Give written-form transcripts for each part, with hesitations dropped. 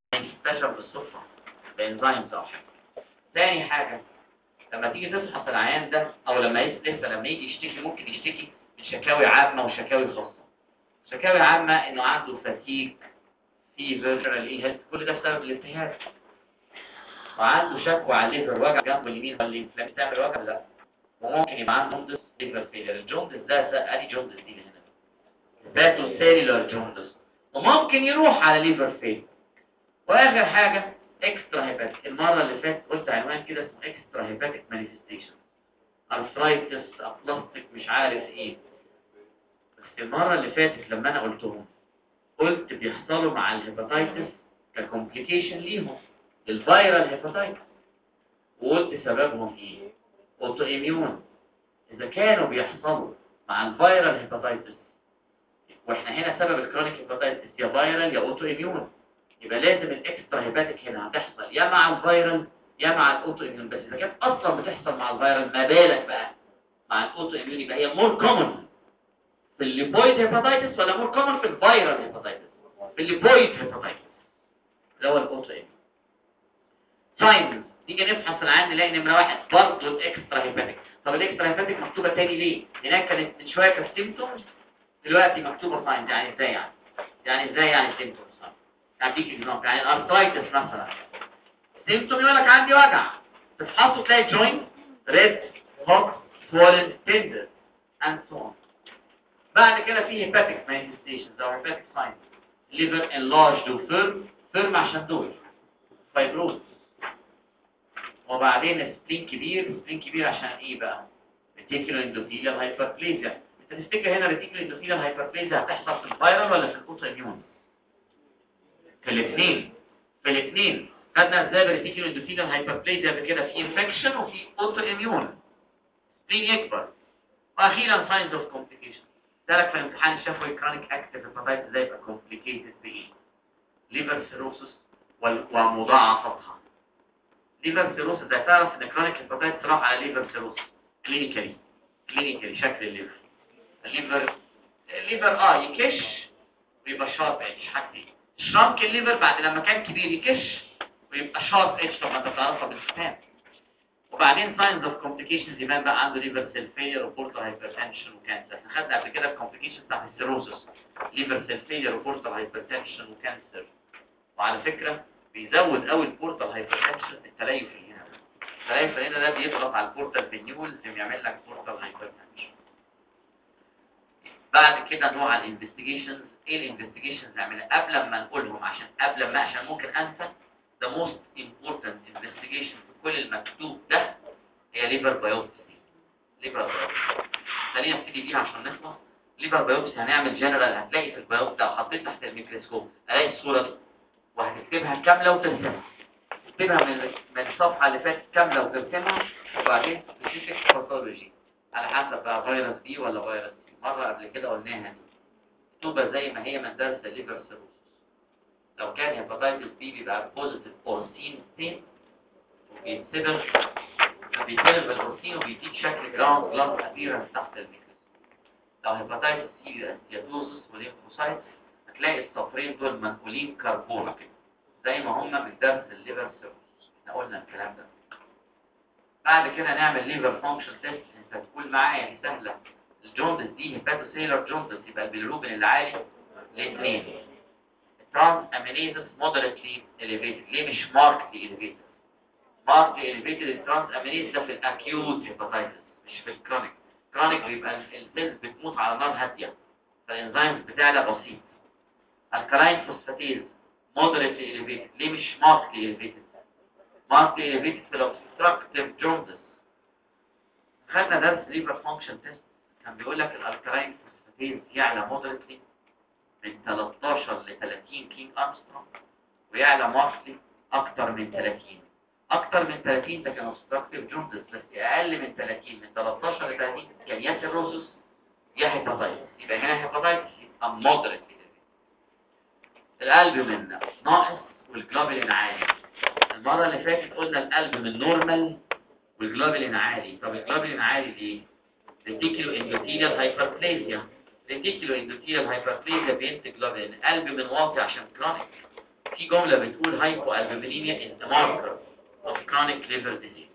اكتشف بالصدفه بانزيمز او حاجه. تاني حاجه لما تيجي تفحص العيان ده او لما يجي يشتكي ممكن يشتكي من شكاوي عامه وشكاوي خاصه. شكاوي عامه انه عنده فاتيج فيفر هيلث كل ده بسبب الالتهاب، وعنده شكوى على الليفر وجع جنبه اليمين ولا الانفلام بتعمل وجع لا، وممكن يبقى عنده جوندس ليفر فيلر. الجوندس ده ادي جوندس دي اللي هنا باتو سيلولار جوندس، وممكن يروح على ليفر فيلر. واخر حاجه اكسترا هيباتيك. المره اللي فاتت قلت عنوان كده اسمه اكسترا هيباتيك مانيفستيشن، ارثرايتس ابلاستيك مش عارف ايه. بس المره اللي فاتت لما انا قلتهم قلت بيحصلوا مع الهيباتيتس ككومبليكيشن ليهم الفيرال هيباتيتس، وقلت سببهم ايه؟ اوتو اميون. اذا كانوا بيحصلوا مع الفيرال هيباتيتس، واحنا هنا سبب الكرونيك هيباتيتس يا فيرال يا اوتو اميون، يبقى لازم الاكسترا هيباتيك هنا هتحصل يا مع الفيرال يا مع الاوتو اميون. بس اذا كانت اصلا بتحصل مع الفيرال ما بالك بقى مع الاوتو اميون، يبقى هي مور كومن في الليبويد هيباتيتس ولا مور كومن في الفيرال هيباتيتس؟ في الليبويد هيباتيتس اللي هو الاوتو اميون. ساينز نيجي نفحص العين نلاقي نمره واحد برضه الاكسترا هيباتيك. طب الاكسترا هيباتيك مكتوبه تاني ليه؟ هناك كانت من شويه كانت سيمتومز، دلوقتي مكتوبه ساينز. يعني ازاي يعني ازاي يعني سيمتومز؟ اديك اكزامبل يعني الارثرايتس مثلا سيمتوم يقول لك عندي وجع، تفحصه تلاقي جوينت ريد هوت سوولن تندر اند سو اون. بعد كده في هيباتيك مانيفستيشنز او هيباتيك ساينز، ليفر انلارجد وفيرم عشان دول فايبروز، وبعدين سبلين كبير عشان ايه بقى؟ ريتيكولو اندوثيليال هايبربليزيا. انت تفتكر هنا ريتيكولو اندوثيليال هايبربليزيا هتحصل في الفيرال ولا في الاوتو اميون؟ في الاثنين خدنا ازاي الريتيكولو اندوثيليال هايبربليزيا كده في انفكشن وفي اوتو اميون، سبلين يكبر. واخيرا ساينز اوف كومبليكيشن. ده في الامتحان الشفوي كرونيك اكتيف هيباتايتس ازاي يبقى كومبليكيتد بايه؟ ليفر سيروسس ومضاعفتها. ليفر سيروسس ده تعرف ان كرونيك هيباتايتس راح على ليفر سيروسس كلينيكالي شكل الليفر يكش ويبقى شارب اتش. حاجتين شرانك الليفر بعد لما كان كبير يكش ويبقى شارب اتش، طبعا انت تعرفها بالختام. وبعدين ساينز اوف كومبليكيشنز يبان بقى عنده ليفر سيل فيلير وبورتال هايبرتنشن وكانسر. احنا خدنا قبل كده الكومبليكيشنز بتاعت السيروسس، ليفر سيل فيلير وبورتال هايبرتنشن وكانسر. وعلى فكره بيزود قوي البورتال هايبرتنشن التليف اللي هنا. التليف اللي هنا ده بيضغط على البورتال فينيولز ويعمل لك بورتال هايبرتنشن. بعد كده نوع الانفستيجيشنز. ايه الانفستيجيشنز نعملها قبل ما نقولهم عشان ممكن انسى؟ the most important investigation في كل المكتوب ده هي ليفر بايوبسي. خلينا نبتدي بيها عشان نخلص. ليفر بايوبسي هنعمل جنرال. هتلاقي في البايوبسي لو حطيت تحت الميكروسكوب الاقي الصوره دي، وهتكتبها كامله وترسمها. تكتبها من الصفحه اللي فاتت كامله وترسمها، وبعدين سبيسيفيك باثولوجي على حسب بقى فيروس بي ولا فيروس سي. مره قبل كده قلناها دي، مكتوبه زي ما هي من درس الليفر سيروسس. لو كان هيباتايتس بي بيبقى بوزيتيف اورسين ستين وبيتسبب بالاورسين وبيديك شكل جراوند جلاس ابيرنس تحت الميكروسكوب. لو هيباتايتس سي بيبقى ستياتوزس وليمفوسايتس، هتلاقي الصفرين دول منقولين كربون كده زي ما هم من درس الليفر سيروسس. احنا قلنا الكلام ده. بعد كده نعمل ليفر فانكشن تيست. انت تقول معايا دي سهله. الجوندس دي هيباتوسيلر جوندس، يبقى البيلروبين العالي الاثنين. الترانس امينيزس مودريتلي اليفيتد. ليه مش ماركتلي اليفيتد؟ ماركتلي اليفيتد الترانس امينيز ده في الاكيوت هيباتايتس مش في الكرونيك. كرونيك بيبقى السيلز بتموت على نار هاديه، فالانزيمز بتاعها بسيط. الكلاين فوسفاتيز مودريتلي اليفيتد. ليه مش ماركتلي اليفيتد؟ ماركتلي اليفيتد في الاوبستراكتيف جوندس. خدنا درس ليفر فانكشن تيست كان بيقول لك الالكلاين فوسفاتيز يعلى مودريتلي من 13 ل 30 كينج ارمسترونج، ويعلى ماركتلي اكتر من 30. اكتر من 30 ده كان اوبستراكتيف جوندس، بس اقل من 30 من 13 ل 30 يعني يا سيروسس يا هيباتايتس. يبقى هنا هيباتايتس يبقى مودريتلي. القلب من ناقص والجلوبولين عالي. المره اللي فاتت قلنا القلب من نورمال والجلوبولين عالي. طب الجلوبولين عالي ليه؟ ريتيكولو اندوثيليال هايبربليزيا. ريتيكولو اندوثيليال هايبربليزيا بينتج جلوبولين. قلب من واطي عشان كرونيك. في جملة بتقول hypoalbuminemia is the marker of chronic liver disease.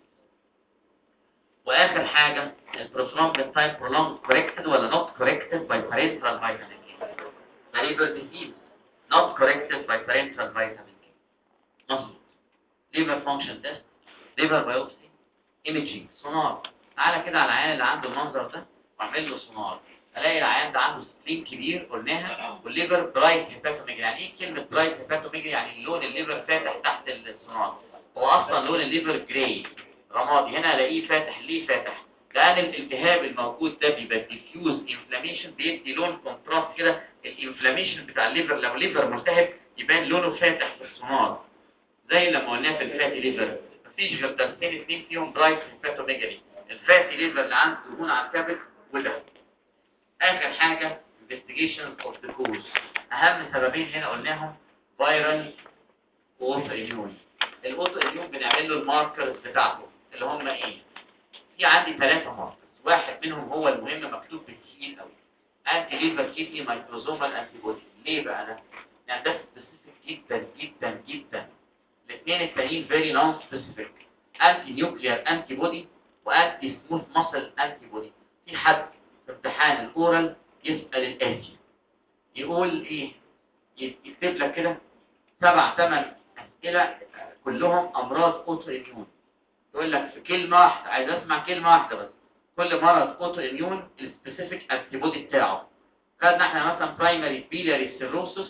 وآخر حاجة البروثرومبين تايم prolonged corrected ولا not corrected by parenteral vitamin K. The liver disease not corrected by parenteral vitamin K. مظبوط. liver function test, liver biopsy, imaging, سونار. تعالى كده على العيان اللي عنده المنظر ده واعمل له سونار. الاقي العيان ده عنده سبلين كبير قلناها والليفر برايت هيباتوميجري. يعني ايه كلمه برايت هيباتوميجري؟ يعني لون الليفر فاتح تحت السونار. هو اصلا لون الليفر جراي رمادي، هنا الاقيه فاتح. ليه فاتح؟ لان الالتهاب الموجود ده بيبقى ديفيوز انفلاميشن، بيدي لون كونتراست كده. الانفلاميشن بتاع الليفر لو ليفر ملتهب يبان لونه فاتح في السونار، زي لما قلناه في الفاتي ليفر. مفيش غير درسين اثنين فيهم برايت هيباتوميجري، الفاتي ليفر اللي عنده دهون على الكبد وده. اخر حاجه investigations of the cause. اهم سببين هنا قلناهم فيرال واوتو اميون. الاوتو اميون بنعمل له الماركرز بتاعته اللي هم ايه؟ في عندي 3 ماركرز، واحد منهم هو المهم مكتوب بالتقيل قوي، انتي ليفر كيدني مايكروزومال انتي بودي. ليه بقى ده؟ يعني ده سبيسيفيك جدا جدا جدا. الاثنين التانيين فيري نون سبيسيفيك، انتي نيوكليير انتي بودي وانتي سموث ماسل انتي بودي. في حد في امتحان الاورال يسال الاتي يقول ايه؟ يكتب لك كده 7 8 اسئله كلهم امراض اوتو اميون. يقول لك في كلمه واحده، عايز اسمع كلمه واحده بس، كل مرض اوتو اميون السبيسيفيك انتي بودي بتاعه. خدنا احنا مثلا برايمري بيلاري سيروسس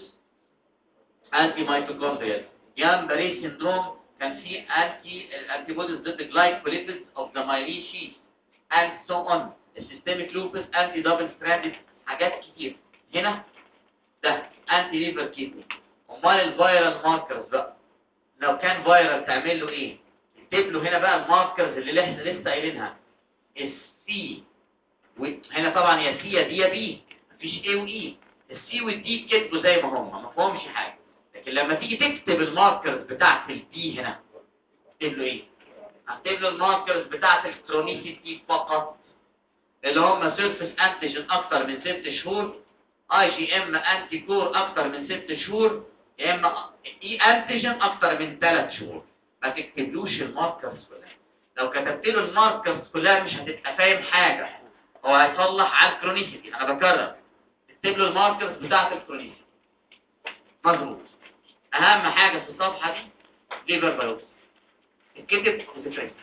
انتي ميتوكوندريال، يان باري سيندروم كان في انتي بوديز ضد جلايكوليبيدز اوف ذا مايلين شيت اند سو اون. السيستميك لوبس انتي دبل ستراندد، حاجات كتير. هنا ده انتي ليفر كيدني. امال الفيرال ماركرز بقى لو كان فيرال تعمل له ايه؟ اكتب له هنا بقى الماركرز اللي لسه قايلينها. السي هنا طبعا يا سي يا دي يا بي، مفيش اي واي. السي والدي كتبوا زي ما هم، ما فيهمش حاجه. لكن لما تيجي تكتب الماركرز بتاعت البي هنا اكتب له ايه؟ هكتب له الماركرز بتاعت الكرونيسيتي فقط، اللي هم سيرفيس انتيجين اكتر من 6 شهور، اي جي ام انتي كور اكتر من 6 شهور، يا اما اي انتيجين اكتر من 3 شهور. ما تكتبلوش الماركرز كلها. لو كتبت له الماركرز كلها مش هتبقى فاهم حاجه، هو هيصلح على الكرونيسيتي. انا بكرر، اكتب له الماركرز بتاعت الكرونيسيتي. مظبوط. اهم حاجه في الصفحه دي ليفر بايوبسي اتكتب وتفرق.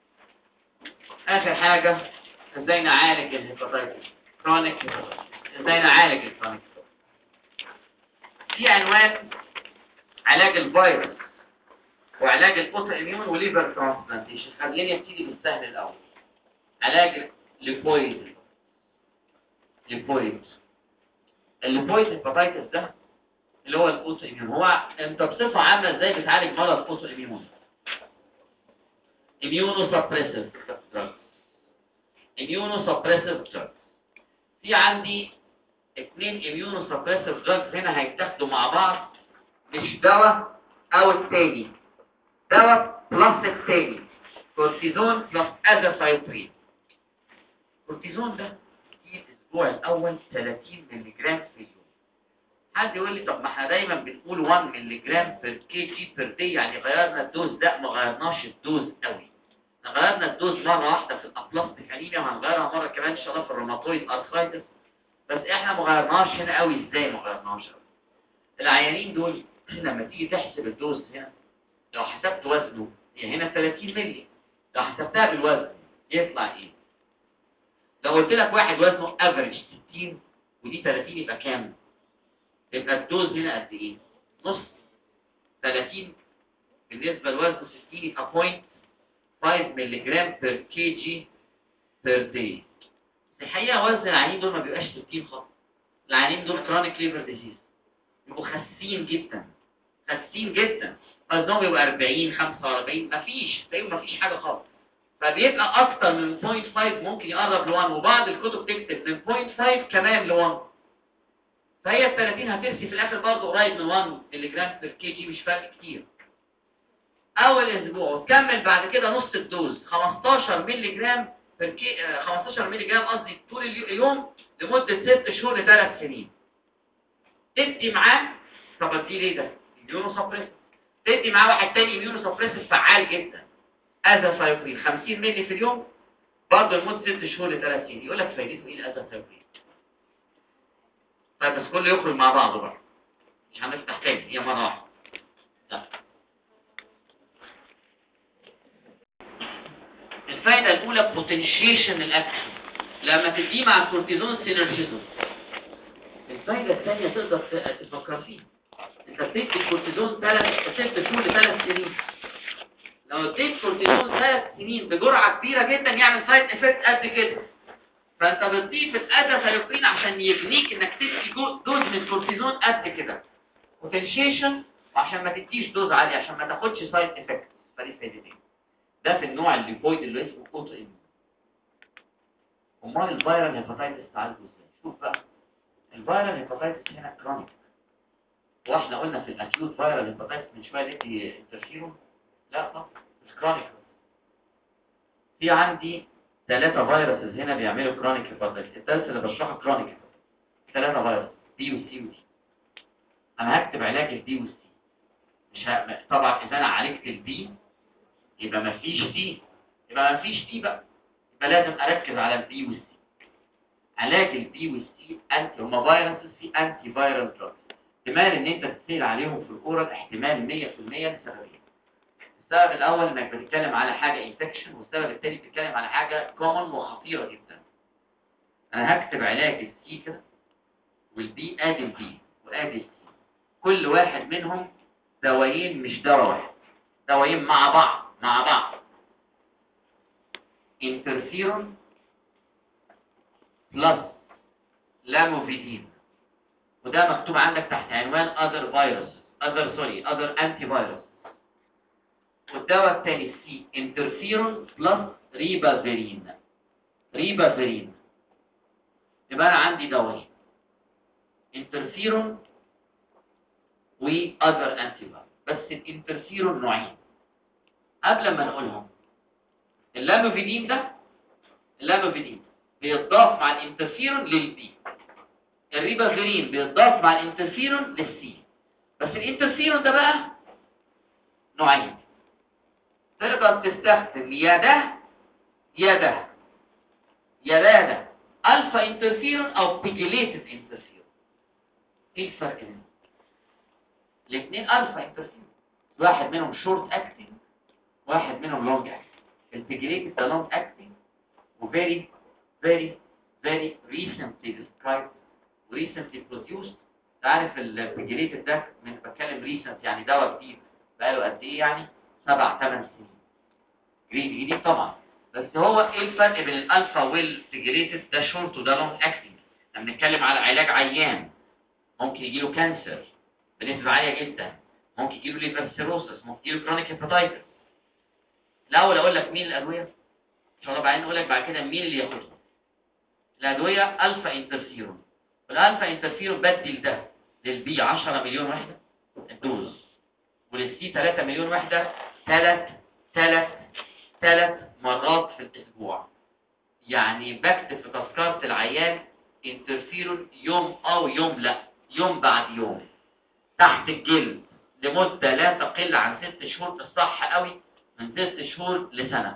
اخر حاجه ازاي نعالج الهيباتايتس كرونيك هيباتايتس. ازاي نعالج الكرونيك؟ في عنوان علاج الفيروس وعلاج الاوتو اميون وليفر ترانسبلانتيشن. خليني ابتدي بالسهل الاول. علاج الليبويد. الليبويد هيباتايتس ده اللي هو الاوتو اميون. هو انت بصفه عامه ازاي بتعالج مرض اوتو اميون؟ اميونو سبريسيف دراج. في عندي 2 اميونو سبريسيف دراجز هنا هيتاخدوا مع بعض، مش دواء او التاني، دواء بلس التاني. كورتيزون بلس ازاثايوبرين. الكورتيزون ده في الاسبوع الاول 30 مللي جرام في اليوم. حد يقول لي طب ما احنا دايما بنقول 1 مللي جرام بير كي جي بير دي، يعني غيرنا الدوز؟ ده ما غيرناش الدوز قوي. غيرنا الدوز مره واحده في الابلاستيك انيميا، وهنغيرها مره كمان ان شاء الله في الروماتويد ارثرايتس، بس احنا ما غيرناش هنا قوي. ازاي ما غيرناش قوي؟ العيانين دول لما تيجي تحسب الدوز هنا، لو حسبت وزنه هي هنا 30 مللي، لو حسبتها بالوزن يطلع ايه؟ لو قلت لك واحد وزنه افريج 60 ودي 30 يبقى كام؟ يبقى الدوز هنا قد ايه؟ نص. 30 بالنسبه لوزنه 60 يبقى 0.5 مللي جرام بير كي جي بير داي. الحقيقه وزن العيانين دول ما بيبقاش 60 خالص. العيانين دول كرونيك ليفر ديزيز، يبقوا خاسين جدا، خاسين جدا. وزنهم بيبقى 40 45، مفيش تلاقيهم مفيش حاجه خالص. فبيبقى اكتر من 0.5، ممكن يقرب ل 1، وبعض الكتب تكتب من 0.5 كمان ل 1. فهي ال 30 هترسي في الاخر برضه قريب من 1 مللي جرام بير كي جي، مش فرق كتير. اول اسبوع وتكمل بعد كده نص الدوز 15 مللي جرام بير كي 15 مللي جرام قصدي طول اليوم لمده 6 شهور ل3 سنين. تدي معاه. طب ادي ليه ده؟ اميونو سبريسيف. تدي معاه واحد تاني اميونو سبريسيف فعال جدا ازاثايوبرين 50 مللي في اليوم برضه لمده 6 شهور ل3 سنين. يقول لك فايدته ايه الازاثايوبرين؟ طيب بس كله يخرج مع بعضه بقى، مش هنفتح تاني هي مره واحده. لا. الفايده الاولى بوتنشيشن الاكشن لما تديه مع الكورتيزون سينرجيزم. الفايده الثانيه تقدر تفكر فيها، انت بتدي الكورتيزون 6 شهور ل3 سنين. لو اديت كورتيزون 3 سنين بجرعه كبيره جدا يعمل سايد افكت قد كده، فانت بتضيف الازاثايوبرين عشان يبنيك انك تدي دوز من الكورتيزون قد كده بوتنشيشن، وعشان ما تديش دوز عاليه عشان ما تاخدش سايد افكت. فدي فايدتين. ده في النوع الليبويد اللي اسمه اوتو ايميون. امال الفيرال هيباتايتس تعالجه ازاي؟ شوف بقى، الفيرال هيباتايتس هنا كرونيك، واحنا قلنا في الاكيوت فيرال هيباتايتس من شويه ندي انترفيرون. لا طبعا مش كرونيك. في عندي 3 فيروسز هنا بيعملوا كرونيك هيباتايتس، الثالث اللي بشرحه كرونيك هيباتايتس. 3 فيروس بي وسي ودي. انا هكتب علاج البي والسي، مش طبعا اذا انا عالجت البي يبقى مفيش سي، يبقى مفيش سي بقى، يبقى لازم اركز على البي والسي. علاج البي والسي انتي هما فيروسز في انتي فيرال دراجز. احتمال ان انت تسيل عليهم في الاورال احتمال 100% لسببين. السبب الاول انك بتتكلم على حاجه انفكشن، والسبب الثاني بتتكلم على حاجه كومن وخطيره جدا. انا هكتب علاج السي كده والبي، ادي البي وادي السي، كل واحد منهم دوايين مش دواء واحد، دوايين مع بعض انترفيرون بلس لاموفيدين، وده مكتوب عندك تحت عنوان other anti virus. والدواء الثاني سي انترفيرون بلس ريبافيرين. يبقى انا عندي دوايين انترفيرون واذر انتي فايروس، بس الانترفيرون نوعين قبل ما نقولهم. اللاموفيدين بيتضاف مع الانترفيرون للبي، الريبافيرين بيتضاف مع الانترفيرون للسي. بس الانترفيرون ده بقى نوعين، تقدر تستخدم يا ده الفا انترفيرون او بيجيليتد انترفيرون. ايه الفرق بينهم؟ الاثنين الفا انترفيرون، واحد منهم شورت اكتنج واحد منهم لونج اكتنج. البيجيليتد ده لونج اكتنج وفيري recently described recently produced. تعرف البيجيليتد ده من بتكلم ريسنت يعني دواء جديد بقاله قد ايه؟ يعني 7-8 سنين. جديد طبعا، بس هو ايه الفرق بين الالفا والبيجيليتد؟ ده شورت وده لونج اكتنج. لما بنتكلم على علاج عيان ممكن يجيله كانسر بنسبه عاليه جدا، ممكن يجيله ليفر سيروسس، ممكن يجيله كرونيك هيباتايتس. الاول اقول لك مين الادويه ان شاء الله، بعدين اقول لك بعد كده مين اللي ياخدها. الادويه الفا انترفيرون، والالفا انترفيرون بدي لده للبي 10 مليون وحده الدوز، وللسي 3 مليون وحده ثلاث مرات في الاسبوع. يعني بكتب في تذكره العيان انترفيرون يوم او يوم لا، يوم بعد يوم تحت الجلد لمده لا تقل عن 6 شهور، في الصح قوي من 6 شهور لسنه.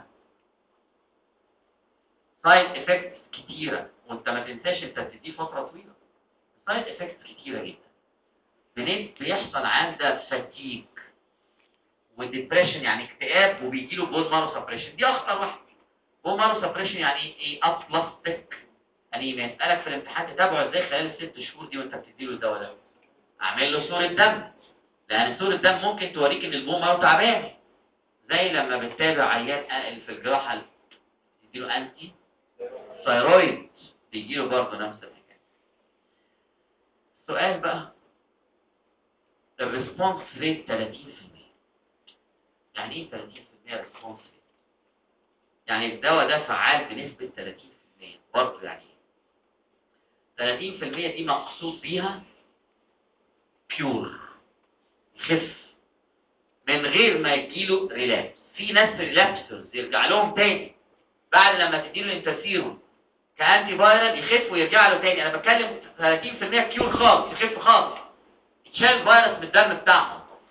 سايد افكتس كتيره، وانت ما تنساش انت بتديه فتره طويله. سايد افكتس كتيره جدا. بيحصل عنده فاتيج وديبريشن يعني اكتئاب، وبيجي له بون مارو سبريشن. دي اخطر واحده. بون مارو سبريشن يعني ايه؟ ابلاستيك انيميا. يسالك في الامتحان تتابعه ازاي خلال ال6 شهور دي وانت بتديله الدواء ده. اعمل له صوره دم، لان صوره دم ممكن توريك ان البون مارو تعبان. زي لما بتتابع عيان في الجراحه تديله انتي ثايرويد بيجيله برضه نفس الحكايه. السؤال بقى، الريسبونس ريت 30%. يعني ايه 30% ريسبونس ريت؟ يعني الدواء ده فعال بنسبه 30%. برضه يعني ايه 30%؟ دي مقصود بيها بيور، يخف من غير ما يجيله ريلابس. في ناس ريلابسرز يرجع لهم تاني بعد لما تديله الانترفيرون كأنتي فايرال، يخف ويرجع له تاني. انا بتكلم 30% كيور خالص، يخف خالص، يتشال الفيروس من الدم بتاعهم.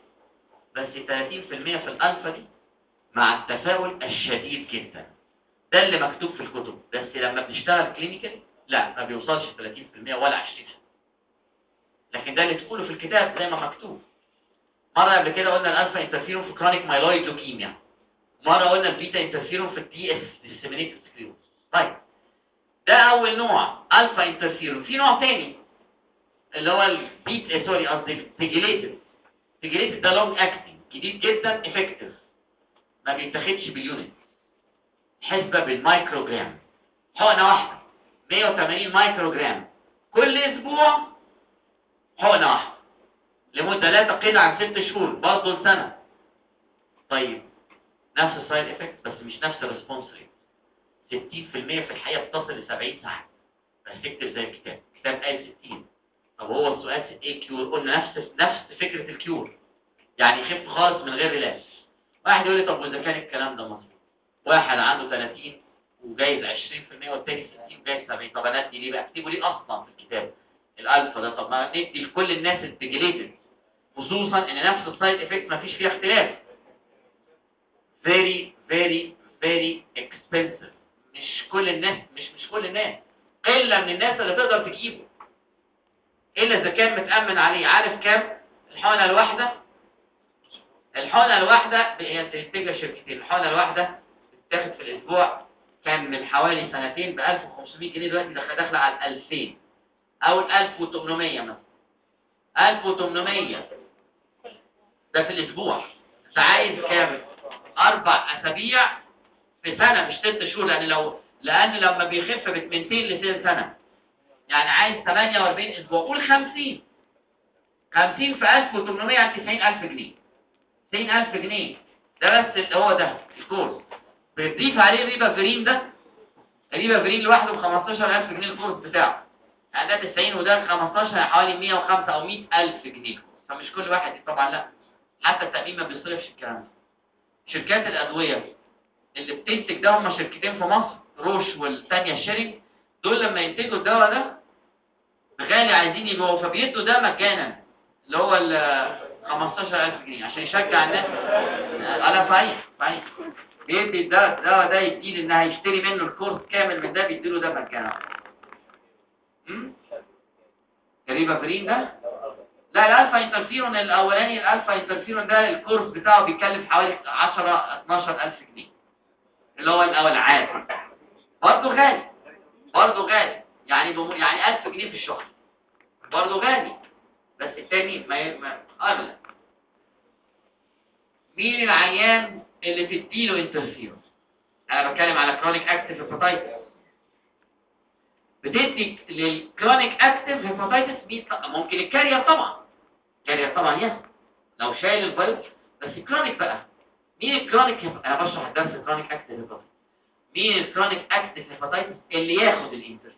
بس 30% في الالفا دي مع التفاؤل الشديد جدا. ده اللي مكتوب في الكتب، بس لما بنشتغل كلينيكال لا ما بيوصلش 30% ولا 20%. لكن ده اللي تقوله في الكتاب زي ما مكتوب. مرة قبل كده قلنا الالفا انترفيرون في كرونيك مايلويد لوكيميا، مرة قلنا البيتا انترفيرون في الدي اس ديسيمينيتد سكليروز. طيب ده اول نوع الفا انترفيرون. في نوع تاني اللي هو البيت سوري قصدي بيجيليتد. بيجيليتد ده لونج اكتنج جديد جدا افكتيف، ما بيتاخدش باليونت، حسبة بالمايكروجرام، حقنة واحدة 180 مايكروجرام كل اسبوع، حقنة واحدة لمدة لا تقل عن 6 شهور برضه لسنة. طيب نفس السايد افكت بس مش نفس الريسبونس ريت. 60% في الحقيقة بتصل ل 70 ساعة، بس تكتب زي الكتاب، الكتاب قال 60. طب هو السؤال ايه كيور؟ قلنا نفس فكرة الكيور، يعني يخف خالص من غير ريلاكس. واحد يقول لي طب واذا كان الكلام ده مظبوط، واحد عنده 30 وجايز 20% والتاني 60 وجايز 70، طب انا ادي ليه بقى؟ اكتبوا ليه اصلا في الكتاب الالفا ده؟ طب ما ندي لكل الناس البيجليتد، خصوصا ان نفس السايد افكت ما فيش فيها اختلاف. very very very expensive. مش كل الناس مش كل الناس، قله من الناس اللي تقدر تجيبه الا اذا كان متامن عليه. عارف كام الحقنه الواحده؟ الحقنه الواحده هي بتنتجها شركتين. الحقنه الواحده بتتاخد في الاسبوع كان من حوالي سنتين ب 1500 جنيه، دلوقتي داخله على 2000 او 1800 مثلا. 1800 ده في الاسبوع. انت عايز كام؟ 4 اسابيع في سنه مش 6 شهور، لان لما بيخف من 200 ل سنه، يعني عايز 48 اسبوع. قول 50 في 1800 يعني 90000 جنيه. 90000 جنيه ده بس اللي هو ده الكورس. بتضيف عليه الريبافيرين ده، الريبافيرين لوحده ب 15000 جنيه الكورس بتاعه، يعني ده 90 وده 15 حوالي 105 او 100000 جنيه. فمش كل واحد طبعا، لا، حتى التأمين ما بيصرفش الكلام ده. شركات الأدوية اللي بتنتج ده هم شركتين في مصر، روش والثانيه شيرنج. دول لما ينتجوا الدواء ده غالي عايزين يبيعوا، فبيدوا ده مجانا اللي هو ال 15000 جنيه عشان يشجع الناس. انا صحيح بيدي الدواء ده يديه انها يشتري منه الكورس كامل من ده، بيديله ده مجانا. الريبافيرين ده لا، الالفا انترفيرون الاولاني، الالفا انترفيرون ده الكورس بتاعه بيكلف حوالي 10 12000 جنيه اللي هو الاول عادي. برضه غالي يعني 1000 جنيه في الشهر، برضه غالي. بس التاني ما اغلى. مين العيان اللي تديله انترفيرون؟ انا بتكلم على كرونيك اكتيف هيباتايتس. بتدي للكرونيك اكتيف هيباتايتس ممكن الكارير طبعا يس لو شايل الفيروس. بس الكرونيك بقى مين الكرونيك؟ انا بشرح الدرس الكرونيك اكتيف هيباتايتس. مين الكرونيك اكتيف هيباتايتس اللي ياخد الانترفيرون؟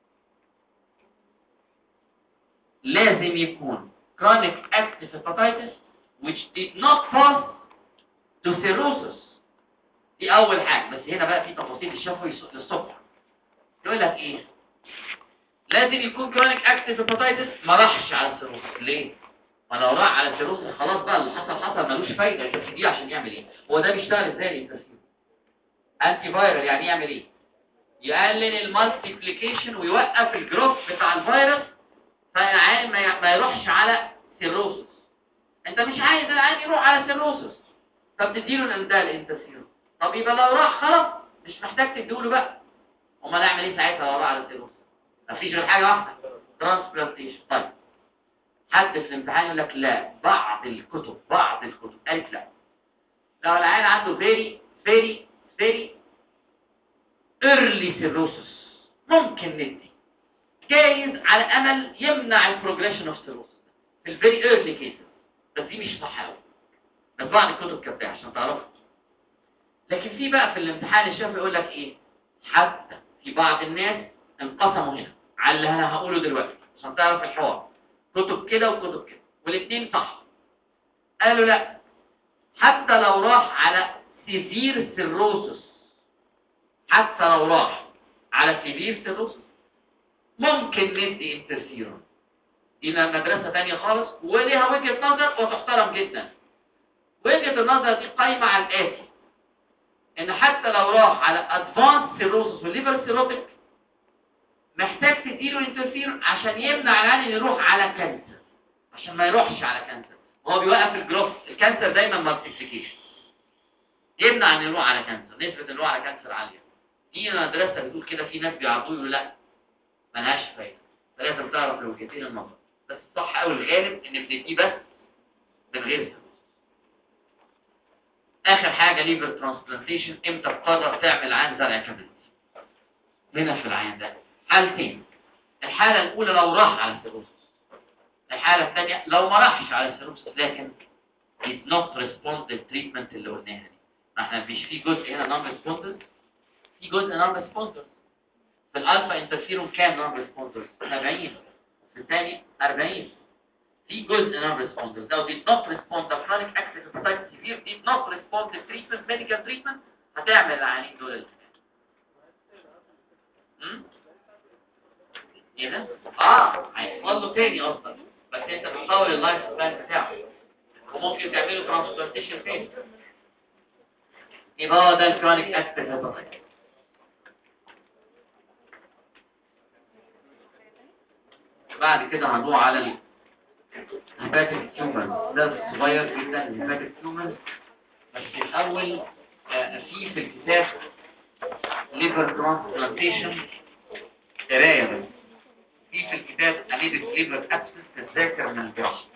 لازم يكون chronic active hepatitis which did not pass to cirrhosis. دي اول حاجه. بس هنا بقى في تفاصيل الشفوي للصبح. يقول لك ايه؟ لازم يكون chronic active hepatitis ما راحش على السيروسس. ليه؟ ما لو راح على السيروسس خلاص بقى اللي حصل ملوش فايده. انت دي عشان يعمل ايه؟ هو ده بيشتغل ازاي الانترفيرون؟ انتي فايرال يعني يعمل ايه؟ يقلل المالتيبليكيشن ويوقف الجروث بتاع الفيروس، فالعيان ما يروحش على سيروسس. انت مش عايز العيان يروح على سيروسس، طب تديله الامدال الانترفيرون. طب يبقى لو راح خلاص مش محتاج تديله بقى. امال نعمل ايه ساعتها لو راح على سيروسس؟ مفيش غير حاجه واحده، ترانسبلانتيشن. طيب حد في الامتحان يقول لك لا، بعض الكتب قالت لا، لو العيان عنده very early cirrhosis ممكن ندي، جايز على امل يمنع البروجريشن اوف سيروسس في الفيري ايرلي كيسز. بس دي مش صح قوي، بس بعض الكتب كاتباها عشان تعرفوا. لكن في بقى في الامتحان الشافعي يقول لك ايه؟ حتى في بعض الناس انقسموا هنا على اللي انا هقوله دلوقتي عشان تعرف الحوار، كتب كده وكتب كده والاثنين صح. قالوا لا، حتى لو راح على سيفير سيروسس، ممكن ندي انترفيرون. دي مدرسة تانية خالص وليها وجهة نظر وتحترم جدا. وجهة النظر دي قايمة على الآتي، إن حتى لو راح على أدفانس سيروسس والليفر سيروتيك محتاج تديله انترفير عشان يمنع العيان يروح على كانسر، عشان ما يروحش على كانسر. هو بيوقف الجروث، الكانسر دايما مالتيبليكيشن، يمنع ان يروح على كانسر، نسبة الروح على كانسر عالية. دي مدرسة بتقول كده، في ناس بيعرضوا يقولوا لا ملهاش فايدة، فلازم تعرف وجهتين النظر. بس الصح قوي الغالب ان بنديه بس من غير سبب. اخر حاجة ليفر ترانسبلانتيشن، امتى تقرر تعمل عين زرع كبد؟ هنا في العين ده حالتين، الحالة الاولى لو راح على السيروسس، الحالة الثانية لو ما راحش على السيروسس لكن did not respond للتريتمنت اللي قلناها دي. ما احنا مش في جزء هنا نون ريسبوندرز، في جزء نون ريسبوندرز. في الالفا انترفيرون كام نون ريسبوندرز؟ 70. في الثاني 40. في جزء نون ريسبوندرز لو did not respond the chronic active hepatitis severe did not respond to treatment medical treatment هتعمل العيانين دول ايه ده؟ هيحصل له تاني اصلا، بس انت بتطول اللايف سبان بتاعه وممكن تعمله ترانسبلانتيشن تاني. يبقى هو ده الكرونيك اكتيف هيباتايتس. بعد كده هنروح على الهيباتيك تيومر، ده صغير جدا الهيباتيك تيومر. بس الاول في الكتاب ليفر ترانسبلانتيشن قرايه بس، في الكتاب انيبك ليفر ابسنس تذاكر من الجراحه.